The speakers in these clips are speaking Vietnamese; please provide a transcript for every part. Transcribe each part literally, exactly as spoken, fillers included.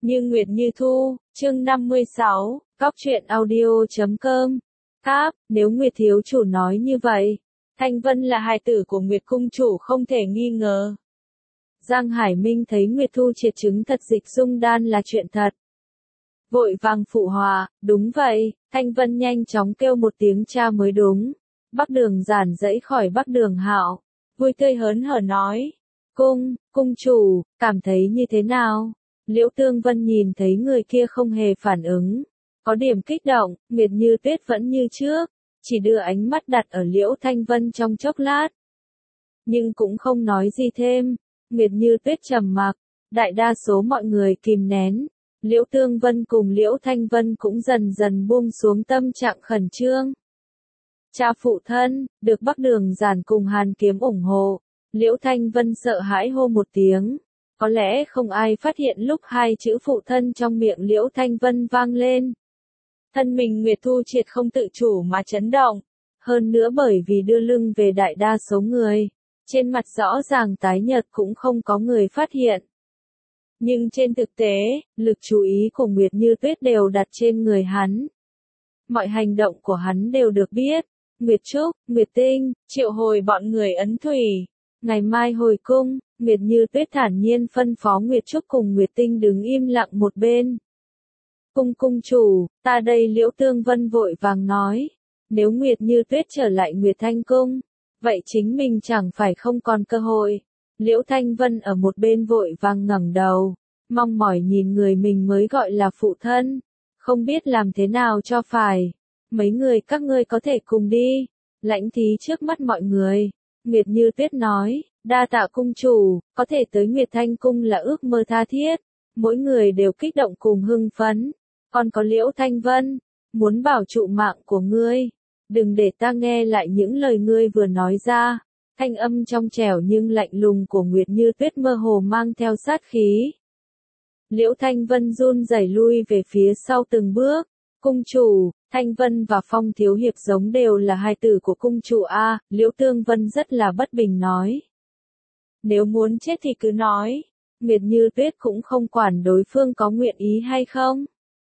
Như Nguyệt Như Thu, chương năm mươi sáu, Cóc truyện audio chấm com. Cáp, nếu Nguyệt thiếu chủ nói như vậy, Thanh Vân là hài tử của Nguyệt cung chủ không thể nghi ngờ. Giang Hải Minh thấy Nguyệt Thu triệt chứng thật dịch dung đan là chuyện thật. Vội vàng phụ hòa, đúng vậy, Thanh Vân nhanh chóng kêu một tiếng cha mới đúng. Bắc Đường Giản dẫy khỏi Bắc Đường Hạo, vui tươi hớn hở nói, cung, cung chủ, cảm thấy như thế nào? Liễu Tương Vân nhìn thấy người kia không hề phản ứng, có điểm kích động, Nguyệt Như Tuyết vẫn như trước, chỉ đưa ánh mắt đặt ở Liễu Thanh Vân trong chốc lát. Nhưng cũng không nói gì thêm, Nguyệt Như Tuyết trầm mặc, đại đa số mọi người kìm nén, Liễu Tương Vân cùng Liễu Thanh Vân cũng dần dần buông xuống tâm trạng khẩn trương. Cha phụ thân, được Bắc Đường Giản cùng Hàn Kiếm ủng hộ, Liễu Thanh Vân sợ hãi hô một tiếng. Có lẽ không ai phát hiện lúc hai chữ phụ thân trong miệng Liễu Thanh Vân vang lên. Thân mình Nguyệt Thu triệt không tự chủ mà chấn động. Hơn nữa bởi vì đưa lưng về đại đa số người, trên mặt rõ ràng tái nhợt cũng không có người phát hiện. Nhưng trên thực tế, lực chú ý của Nguyệt Như Tuyết đều đặt trên người hắn. Mọi hành động của hắn đều được biết. Nguyệt Trúc, Nguyệt Tinh, triệu hồi bọn người Ấn Thủy. Ngày mai hồi cung, Nguyệt Như Tuyết thản nhiên phân phó Nguyệt Trúc cùng Nguyệt Tinh đứng im lặng một bên. Cung cung chủ, ta đây Liễu Tương Vân vội vàng nói, nếu Nguyệt Như Tuyết trở lại Nguyệt Thanh Cung, vậy chính mình chẳng phải không còn cơ hội. Liễu Thanh Vân ở một bên vội vàng ngẩng đầu, mong mỏi nhìn người mình mới gọi là phụ thân, không biết làm thế nào cho phải. Mấy người các ngươi có thể cùng đi, lãnh thí trước mắt mọi người. Nguyệt Như Tuyết nói, đa tạ cung chủ, có thể tới Nguyệt Thanh Cung là ước mơ tha thiết. Mỗi người đều kích động cùng hưng phấn. Còn có Liễu Thanh Vân, muốn bảo trụ mạng của ngươi. Đừng để ta nghe lại những lời ngươi vừa nói ra. Thanh âm trong trẻo nhưng lạnh lùng của Nguyệt Như Tuyết mơ hồ mang theo sát khí. Liễu Thanh Vân run rẩy lui về phía sau từng bước. Cung chủ, Thanh Vân và Phong Thiếu Hiệp giống đều là hai tử của cung chủ A, Liễu Tương Vân rất là bất bình nói. Nếu muốn chết thì cứ nói, Nguyệt Như Tuyết cũng không quản đối phương có nguyện ý hay không.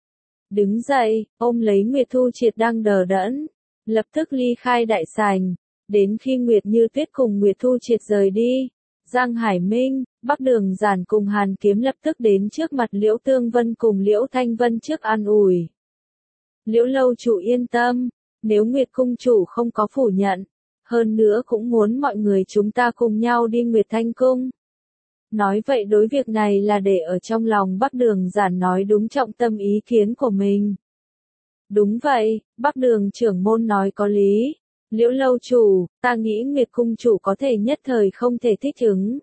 Đứng dậy, ôm lấy Nguyệt Thu triệt đang đờ đẫn, lập tức ly khai đại sảnh, đến khi Nguyệt Như Tuyết cùng Nguyệt Thu triệt rời đi. Giang Hải Minh, Bắc Đường Giản cùng Hàn Kiếm lập tức đến trước mặt Liễu Tương Vân cùng Liễu Thanh Vân trước an ủi. Liễu lâu chủ yên tâm, nếu Nguyệt cung chủ không có phủ nhận, hơn nữa cũng muốn mọi người chúng ta cùng nhau đi Nguyệt Thanh Cung. Nói vậy đối việc này là để ở trong lòng Bắc Đường Giản nói đúng trọng tâm ý kiến của mình. Đúng vậy, Bắc Đường trưởng môn nói có lý. Liễu lâu chủ, ta nghĩ Nguyệt cung chủ có thể nhất thời không thể thích ứng.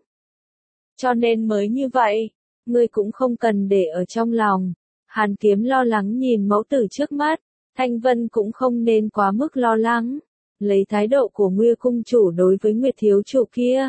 Cho nên mới như vậy, ngươi cũng không cần để ở trong lòng. Hàn Kiếm lo lắng nhìn mẫu tử trước mắt, Thanh Vân cũng không nên quá mức lo lắng. Lấy thái độ của Nguyệt cung chủ đối với Nguyệt thiếu chủ kia,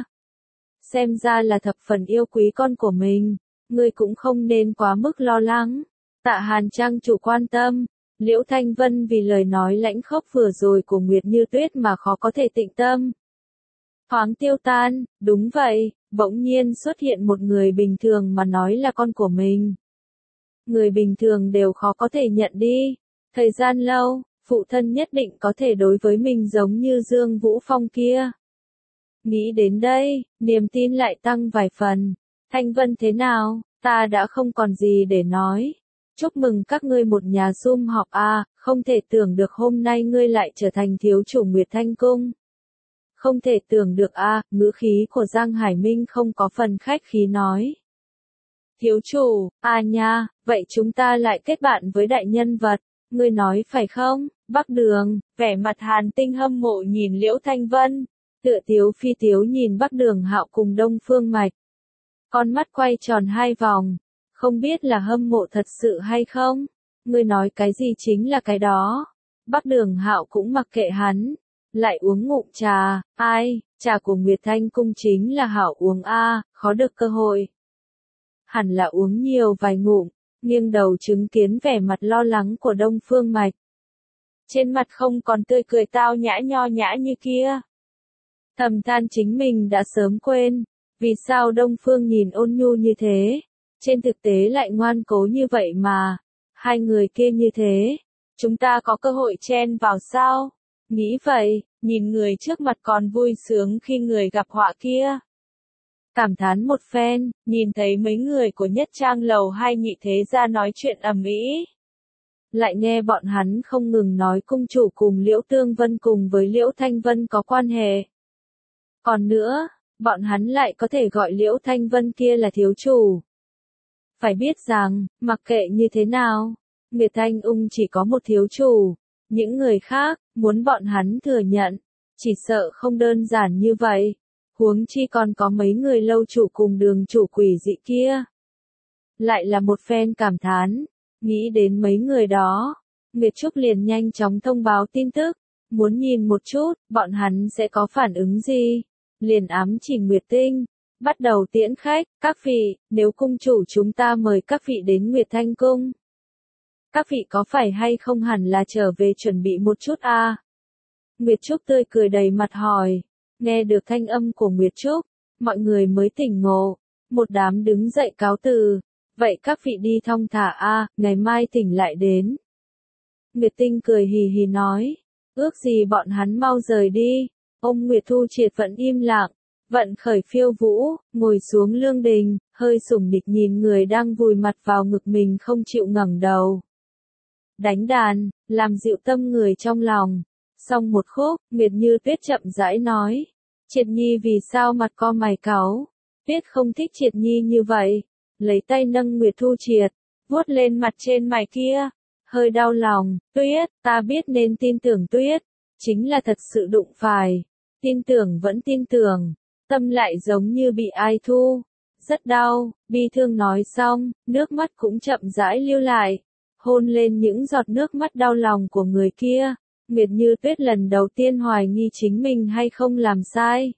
xem ra là thập phần yêu quý con của mình, ngươi cũng không nên quá mức lo lắng. Tạ Hàn trang chủ quan tâm, Liễu Thanh Vân vì lời nói lãnh khốc vừa rồi của Nguyệt Như Tuyết mà khó có thể tịnh tâm. Thoáng tiêu tan, đúng vậy, bỗng nhiên xuất hiện một người bình thường mà nói là con của mình. Người bình thường đều khó có thể nhận đi. Thời gian lâu, phụ thân nhất định có thể đối với mình giống như Dương Vũ Phong kia. Nghĩ đến đây, niềm tin lại tăng vài phần. Thanh Vân thế nào, ta đã không còn gì để nói. Chúc mừng các ngươi một nhà sum họp a, không thể tưởng được hôm nay ngươi lại trở thành thiếu chủ Nguyệt Thanh Cung. Không thể tưởng được a, ngữ khí của Giang Hải Minh không có phần khách khí nói. Thiếu chủ, à nha, vậy chúng ta lại kết bạn với đại nhân vật, ngươi nói phải không? Bắc Đường, vẻ mặt Hàn Tinh hâm mộ nhìn Liễu Thanh Vân, tựa tiếu phi tiếu nhìn Bắc Đường Hạo cùng Đông Phương Mạch. Con mắt quay tròn hai vòng, không biết là hâm mộ thật sự hay không? Ngươi nói cái gì chính là cái đó. Bắc Đường Hạo cũng mặc kệ hắn, lại uống ngụm trà, ai, trà của Nguyệt Thanh Cung chính là hảo uống a, khó được cơ hội. Hẳn là uống nhiều vài ngụm, nghiêng đầu chứng kiến vẻ mặt lo lắng của Đông Phương Mạch. Trên mặt không còn tươi cười tao nhã nho nhã như kia. Thầm than chính mình đã sớm quên, vì sao Đông Phương nhìn ôn nhu như thế. trên thực tế lại ngoan cố như vậy mà. Hai người kia như thế, chúng ta có cơ hội chen vào sao? Nghĩ vậy, nhìn người trước mặt còn vui sướng khi người gặp họa kia. Cảm thán một phen, nhìn thấy mấy người của nhất trang lầu hai nhị thế gia nói chuyện ầm ĩ. Lại nghe bọn hắn không ngừng nói cung chủ cùng Liễu Tương Vân cùng với Liễu Thanh Vân có quan hệ. Còn nữa, bọn hắn lại có thể gọi Liễu Thanh Vân kia là thiếu chủ. Phải biết rằng, mặc kệ như thế nào, Nguyệt Thanh Ung chỉ có một thiếu chủ. Những người khác, muốn bọn hắn thừa nhận, chỉ sợ không đơn giản như vậy. Huống chi còn có mấy người lâu chủ cùng đường chủ quỷ dị kia. Lại là một phen cảm thán, nghĩ đến mấy người đó, Nguyệt Trúc liền nhanh chóng thông báo tin tức, muốn nhìn một chút, bọn hắn sẽ có phản ứng gì. Liền ám chỉ Nguyệt Tinh, bắt đầu tiễn khách, các vị, nếu cung chủ chúng ta mời các vị đến Nguyệt Thanh Cung. Các vị có phải hay không hẳn là trở về chuẩn bị một chút à? Nguyệt Trúc tươi cười đầy mặt hỏi. Nghe được thanh âm của Nguyệt Trúc, mọi người mới tỉnh ngộ, một đám đứng dậy cáo từ, vậy các vị đi thong thả a, ngày mai tỉnh lại đến. Nguyệt Tinh cười hì hì nói, ước gì bọn hắn mau rời đi. Ông Nguyệt Thu Triệt vẫn im lặng, vận khởi phiêu vũ, ngồi xuống lương đình, hơi sủng nịch nhìn người đang vùi mặt vào ngực mình không chịu ngẩng đầu. Đánh đàn, làm dịu tâm người trong lòng. Xong một khúc, Nguyệt Như Tuyết chậm rãi nói. Triệt Nhi vì sao mặt co mày cáu? Tuyết không thích Triệt Nhi như vậy. Lấy tay nâng Nguyệt Thu Triệt, vuốt lên mặt trên mày kia. Hơi đau lòng, Tuyết, ta biết nên tin tưởng Tuyết. Chính là thật sự đụng phải. Tin tưởng vẫn tin tưởng. Tâm lại giống như bị ai thu. Rất đau, bi thương nói xong, nước mắt cũng chậm rãi lưu lại. Hôn lên những giọt nước mắt đau lòng của người kia. Nguyệt Như Tuyết lần đầu tiên hoài nghi chính mình hay không làm sai.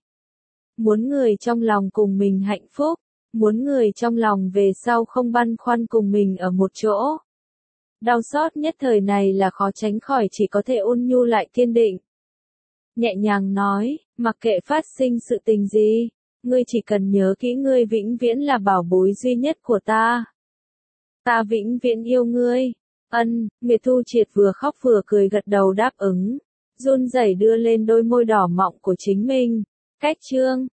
Muốn người trong lòng cùng mình hạnh phúc, muốn người trong lòng về sau không băn khoăn cùng mình ở một chỗ. Đau xót nhất thời này là khó tránh khỏi, chỉ có thể ôn nhu lại kiên định. Nhẹ nhàng nói, mặc kệ phát sinh sự tình gì, ngươi chỉ cần nhớ kỹ ngươi vĩnh viễn là bảo bối duy nhất của ta. Ta vĩnh viễn yêu ngươi. Ân, Nguyệt Thu Triệt vừa khóc vừa cười gật đầu đáp ứng, run rẩy đưa lên đôi môi đỏ mọng của chính mình. Cách chương